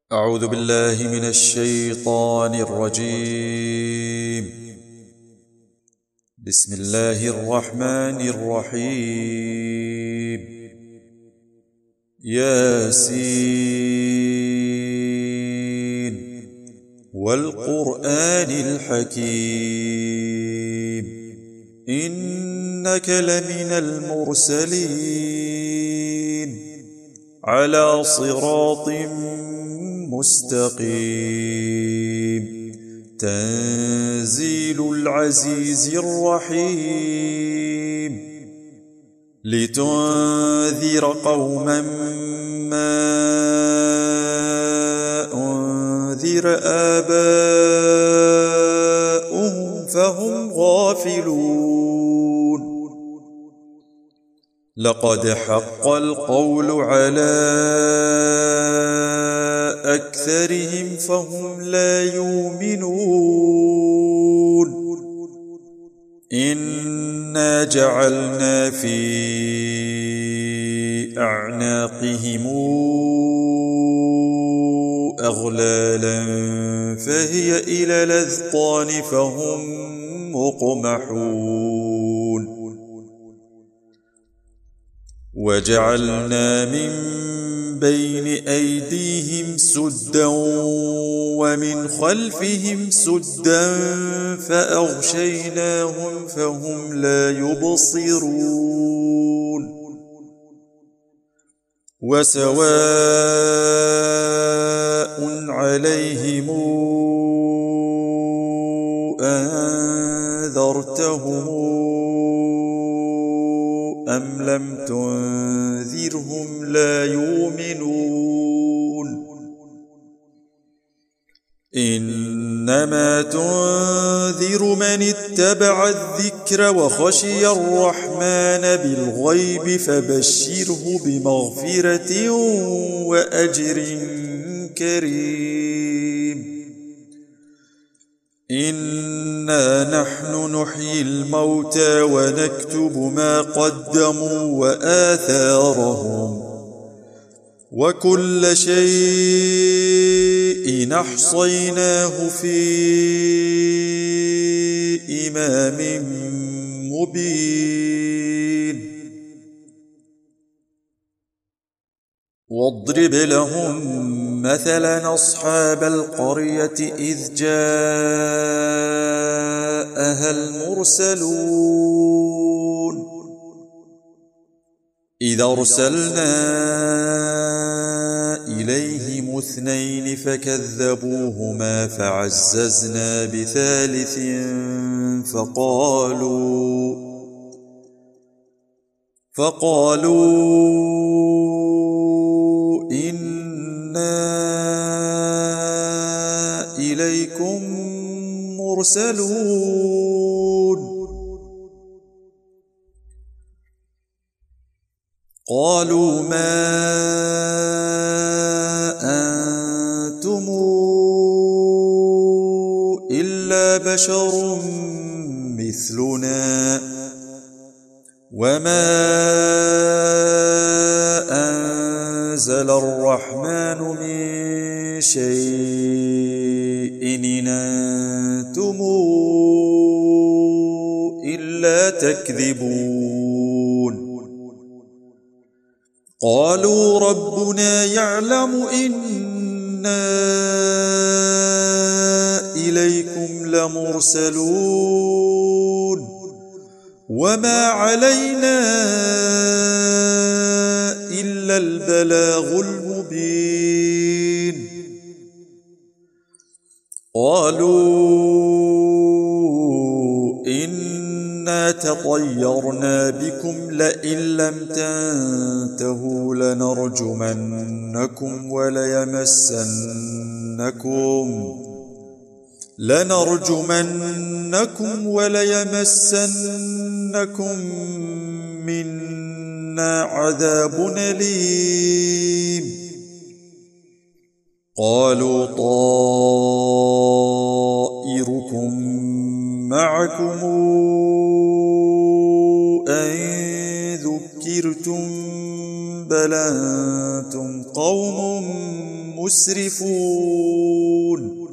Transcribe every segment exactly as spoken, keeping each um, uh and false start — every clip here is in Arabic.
أعوذ بالله من الشيطان الرجيم. بسم الله الرحمن الرحيم. ياسين والقرآن الحكيم إنك لمن المرسلين على صراط مستقيم تنزيل العزيز الرحيم لتنذر قوما ما أنذر آباؤهم فهم غافلون لقد حق القول على أكثرهم فهم لا يؤمنون إنا جعلنا في أعناقهم أغلالا فهي إلى الأذقان فهم مقمحون وجعلنا من بين أيديهم سدا ومن خلفهم سدا فأغشيناهم فهم لا يبصرون وسواء عليهم أنذرتهم أم لم تنذرهم لا يؤمنون إنما تنذر من اتبع الذكر وخشي الرحمن بالغيب فبشره بمغفرة وأجر كريم إنا نحن نحيي الموتى ونكتب ما قدموا وآثارهم وكل شيء أحصيناه في إمام مبين واضرب لهم مثلا أصحاب القرية إذ جاءها المرسلون إذ أرسلنا إليهم اثنين فكذبوهما فعززنا بثالث فقالوا فقالوا إنا إليكم مرسلون قالوا ما أنتم إلا بشر مثلنا وما أنزل الرحمن من شيء إن أنتم إلا تكذبون قالوا ربنا يعلم إنا إليكم لمرسلون وما علينا إلا البلاغ المبين قالوا إنا تطيرنا بكم لئن لم تنتهوا لنرجمنكم وليمسنكم لنرجمنكم وليمسنكم منا عذاب أليم قالوا طائركم معكم أن ذكرتم بل أنتم قوم مسرفون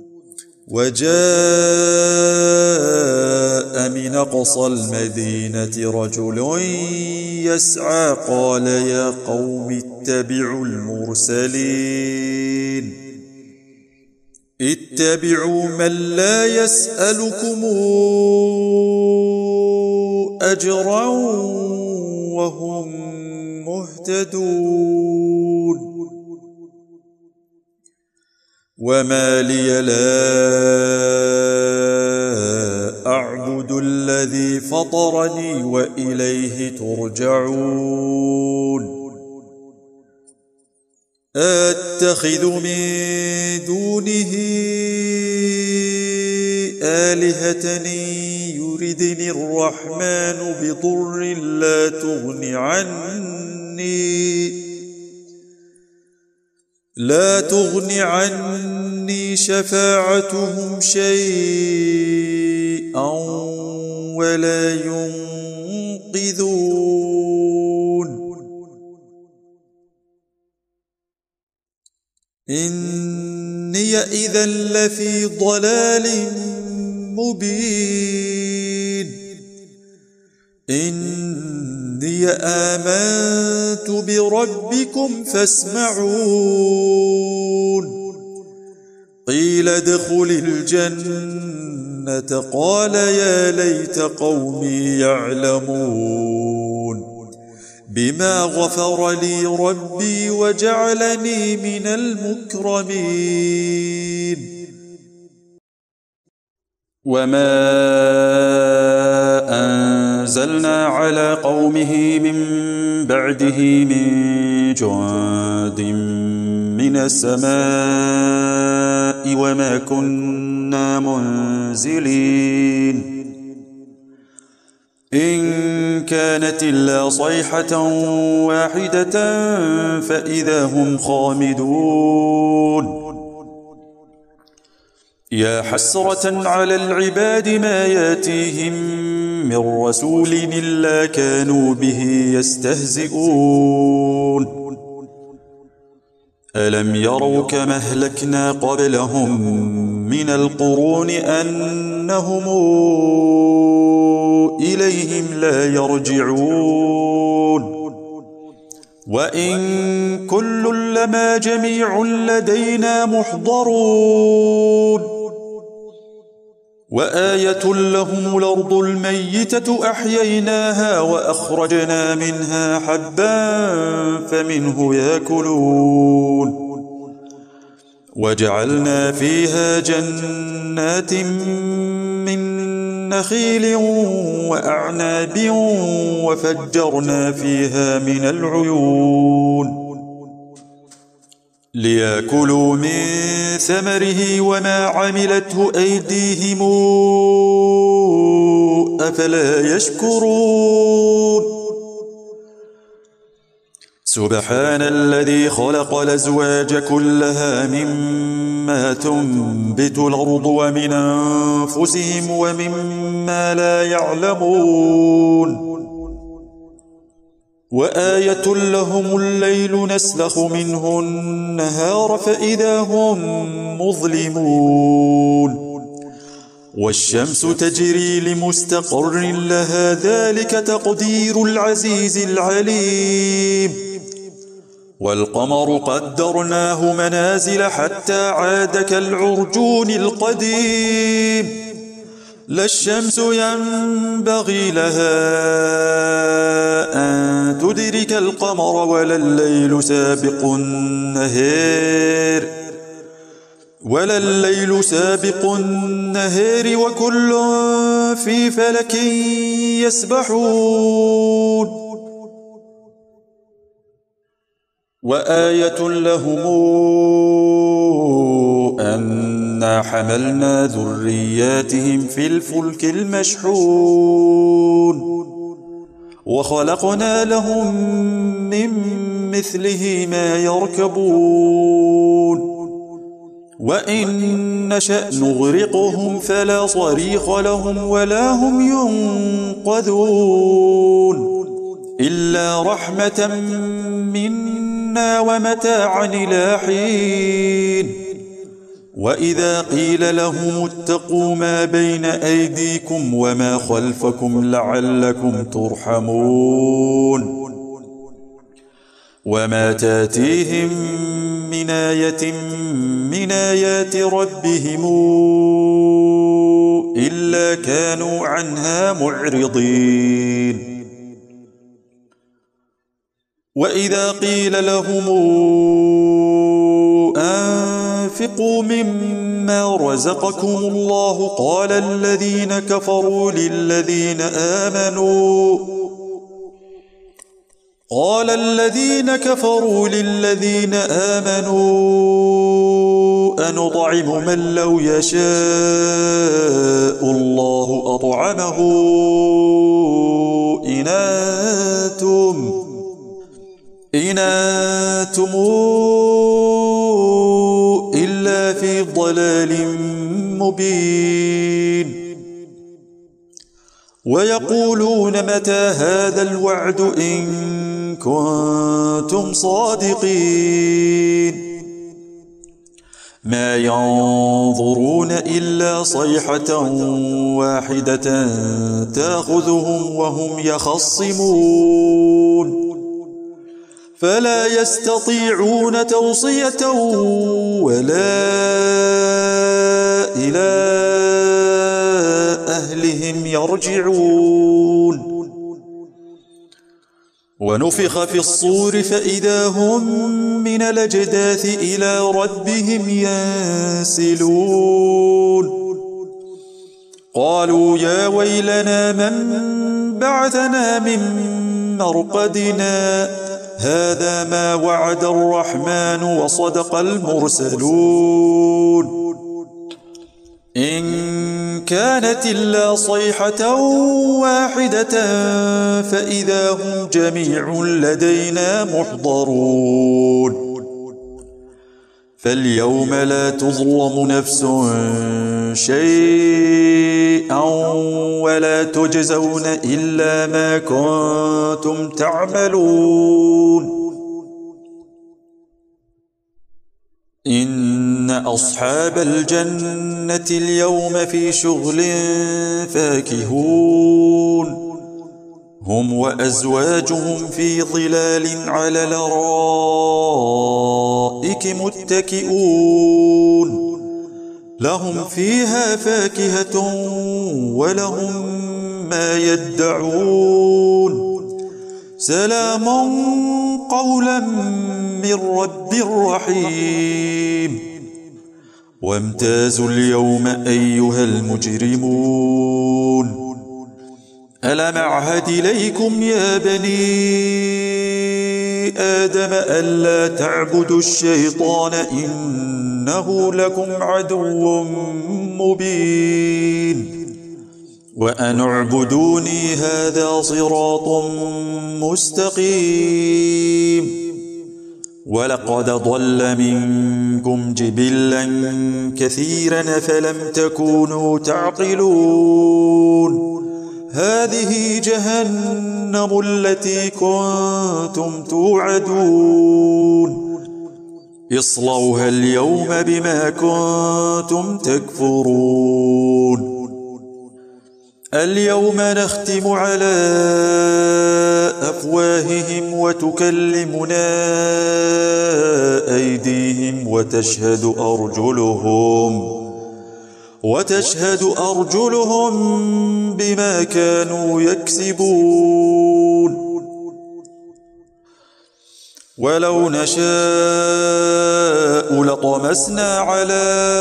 وجاء من أقصى المدينة رجل يسعى قال يا قوم اتبعوا المرسلين اتبعوا من لا يسألكم أجرا وهم مهتدون وما لي لا أعبد الذي فطرني وإليه ترجعون أتخذ من دونه آلهة يردني الرحمن بضر لا تغن عني لا تغن عني شفاعتهم شيئا ولا ينقذون إني إذا لفي ضلال مبين إني آمنت بربكم فاسمعون قيل ادخل الجنة قال يا ليت قومي يعلمون بما غفر لي ربي وجعلني من المكرمين وما أنزلنا على قومه من بعده من جند من السماء وما كنا منزلين إن كانت إلا صيحة واحدة فإذا هم خامدون يا حسرة على العباد ما ياتيهم من رسول إلا كانوا به يستهزئون ألم يروا كما أهلكنا قبلهم من القرون أنهم إليهم لا يرجعون وإن كل لما جميع لدينا محضرون وآية لهم الأرض الميتة أحييناها وأخرجنا منها حبا فمنه يأكلون وجعلنا فيها جنات من نخيل وأعناب وفجرنا فيها من العيون ليأكلوا من ثمره وما عملته أيديهم أفلا يشكرون سبحان الذي خلق الأزواج كلها مما تنبت الأرض ومن أنفسهم ومما لا يعلمون وآية لهم الليل نسلخ منه النهار فإذا هم مظلمون والشمس تجري لمستقر لها ذلك تقدير العزيز العليم والقمر قدرناه منازل حتى عاد كالعرجون القديم لا الشمس ينبغي لها أن تدرك القمر ولا الليل سابق النهار ولا الليل سابق النهار وكل في فلك يسبحون وآية لهم أنا حملنا ذرياتهم في الفلك المشحون وخلقنا لهم من مثله ما يركبون وإن نشأ نغرقهم فلا صريخ لهم ولا هم ينقذون إلا رحمة منا ومتاعا إلى حين وإذا قيل لهم اتقوا ما بين أيديكم وما خلفكم لعلكم ترحمون وما تاتيهم من آية من آيات ربهم إلا كانوا عنها معرضين وإذا قيل لهم أنفقوا مما رزقكم الله قال الذين كفروا للذين آمنوا قال الذين كفروا للذين آمنوا أنطعم من لو يشاء الله أطعمه إن أنتم إن أنتم إلا في ضلال مبين ويقولون متى هذا الوعد إن كنتم صادقين ما ينظرون إلا صيحة واحدة تأخذهم وهم يخصمون فلا يستطيعون توصية ولا إلى أهلهم يرجعون ونفخ في الصور فإذا هم من الأجداث إلى ربهم ينسلون قالوا يا ويلنا من بعثنا من مرقدنا هذا ما وعد الرحمن وصدق المرسلون إن كانت إلا صيحة واحدة فإذا هم جميع لدينا محضرون فاليوم لا تظلم نفس شيئا ولا تجزون إلا ما كنتم تعملون إن أصحاب الجنة اليوم في شغل فاكهون هم وأزواجهم في ظلال على الأرائك متكئون لهم فيها فاكهة ولهم ما يدعون سلام قولا من رب رحيم وامتازوا اليوم أيها المجرمون ألم أعهد إليكم يا بني آدم ألا تعبدوا الشيطان إنه لكم عدو مبين وأن اعبدوني هذا صراط مستقيم ولقد ضل منكم جبلا كثيرا فلم تكونوا تعقلون هذه جهنم التي كنتم توعدون اصلوها اليوم بما كنتم تكفرون اليوم نختم على أفواههم وتكلمنا أيديهم وتشهد أرجلهم وتشهد أرجلهم بما كانوا يكسبون ولو نشاء لطمسنا على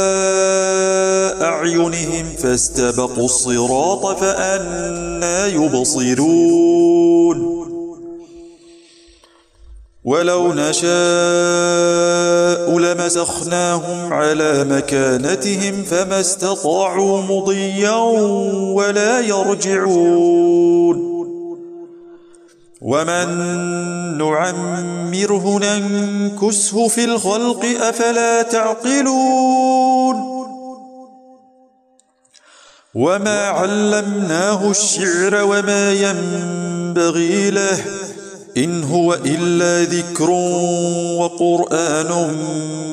أعينهم فاستبقوا الصراط فأنى يبصرون ولو نشاء لمسخناهم على مكانتهم فما استطاعوا مضيا ولا يرجعون ومن نعمره ننكسه في الخلق أفلا تعقلون وما علمناه الشعر وما ينبغي له إن هو إلا ذكر وقرآن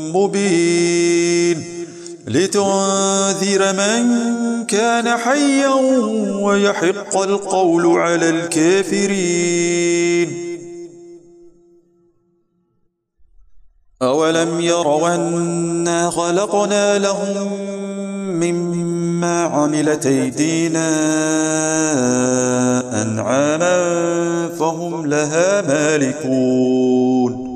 مبين لتنذر من كان حيا ويحق القول على الكافرين. أولم يروا أنا خلقنا لهم مما عملت أيدينا أنعاما فهم لها مالكون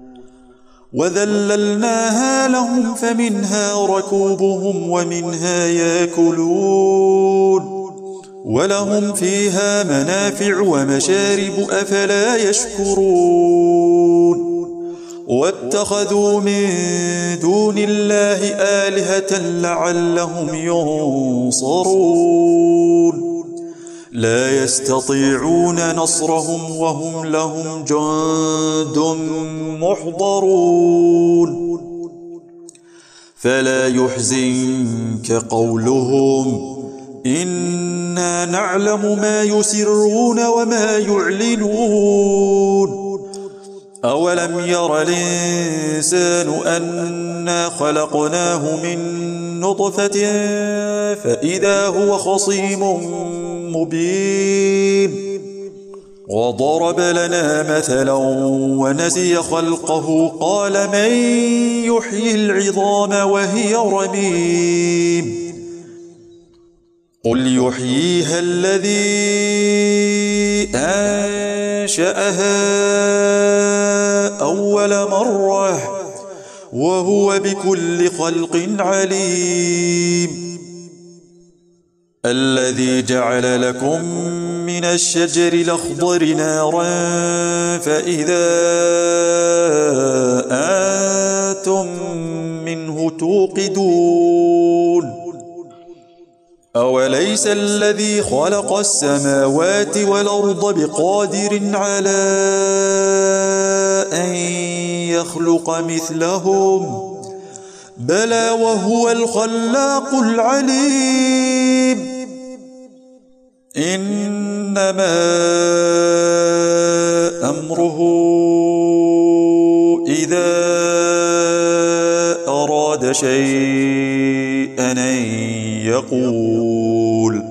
وذللناها لهم فمنها ركوبهم ومنها يأكلون ولهم فيها منافع ومشارب أفلا يشكرون. واتخذوا من دون الله آلهة لعلهم ينصرون لا يستطيعون نصرهم وهم لهم جند محضرون. فلا يحزنك قولهم إنا نعلم ما يسرون وما يعلنون. أولم ير الإنسان أنا خلقناه من نطفة فإذا هو خصيم مبين وضرب لنا مثلا ونسي خلقه قال من يحيي العظام وهي رميم قل يحييها الذي أنشأها أول مرة وهو بكل خلق عليم. الذي جعل لكم من الشجر الأخضر نارا فإذا أنتم منه توقدون. أوليس الذي خلق السماوات والأرض بقادر على أن يخلق مثلهم بلى وهو الخلاق العليم. إنما أمره إذا أراد شيئا أن يقول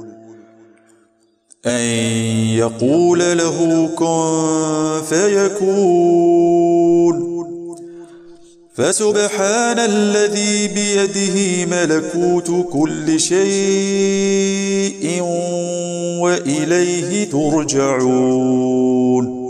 أن يقول له كن فيكون. فسبحان الذي بيده ملكوت كل شيء وإليه ترجعون.